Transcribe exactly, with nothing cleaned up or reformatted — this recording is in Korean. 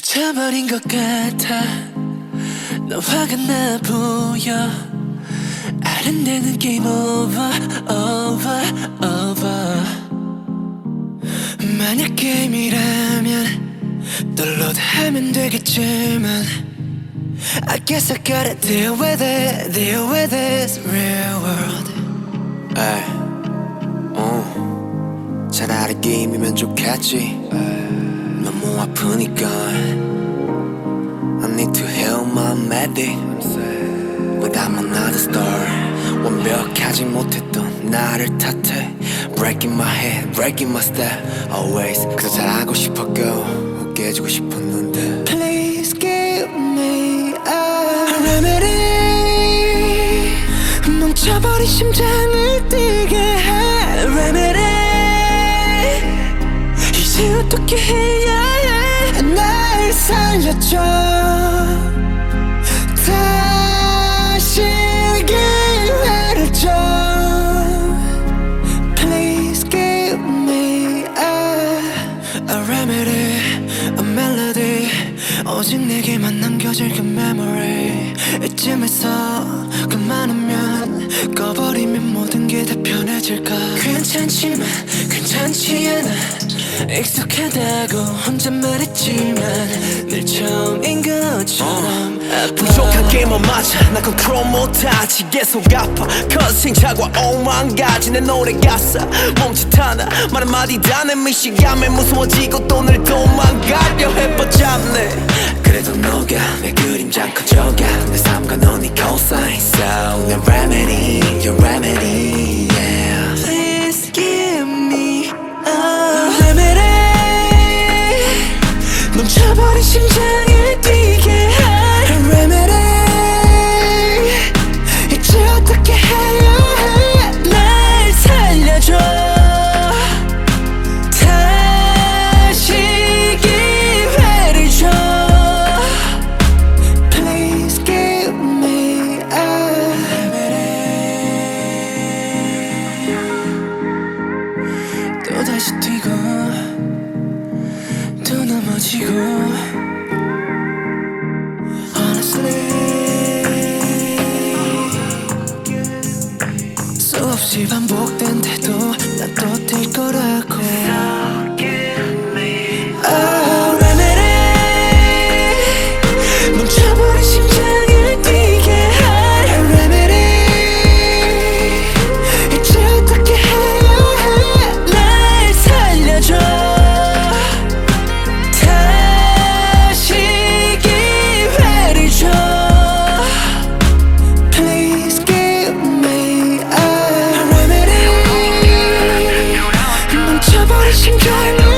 미쳐버린 것 같아. 너 화가 나 보여. 아른대는 게임 오버 오버 오버. 만약 게임이라면 도wnload하면 되겠지만 I guess I gotta deal with it, deal with this real world. 에이, 어, 차라리 게임이면 좋겠지. 너무 아프니까 I need to heal my medic But I'm another star. 완벽하지 못했던 나를 탓해. Breaking my head, breaking my step Always 그저 잘하고 싶었고 깨지고 싶었는데 Please give me a remedy. 멈춰버린 심장을 뛰게 해 remedy. 이제 어떻게 해야 해. 날 살려줘. 다시 기회를 줘. Please give me a, a remedy, a melody. 오직 내게만 남겨질 그 memory. 이쯤에서 그만하면 꺼버리면 모든 게 다 편해질까. 괜찮지만 괜찮지 않아. 익숙하다고 혼자 말했지만 늘 처음인 것처럼 아파. 부족한 게임은 맞아. 나 컨트롤 못하지. 계속 아파. 컷생 자과 오만 가지 내 노래 가사 멈칫하나 말 한마디 다 내 미시감에 무서워지고 또 늘 도망가려 해뻗잡네. 그래도 너가 내 그림자 커져가. 내 삶과 넌 네 cosign So 내 remedy, your remedy yeah. Please give me a remedy. 멈춰버린 심장을 뛰게 해 remedy. 이제 어떻게 해야 해. 날 살려줘. 다시 기회를 줘. Please give me a remedy. 또다시 뛰고 또 넘어지고 Honestly 수없이 반복된데도 난 또 뛸 거라고. Oh, remedy. 멈춰버린 심장을 뛰게 해 remedy. 이제 어떻게 해야 해. 날 살려줘. 다시 기회를 줘. Please give me a remedy. 멈춰버린 심장을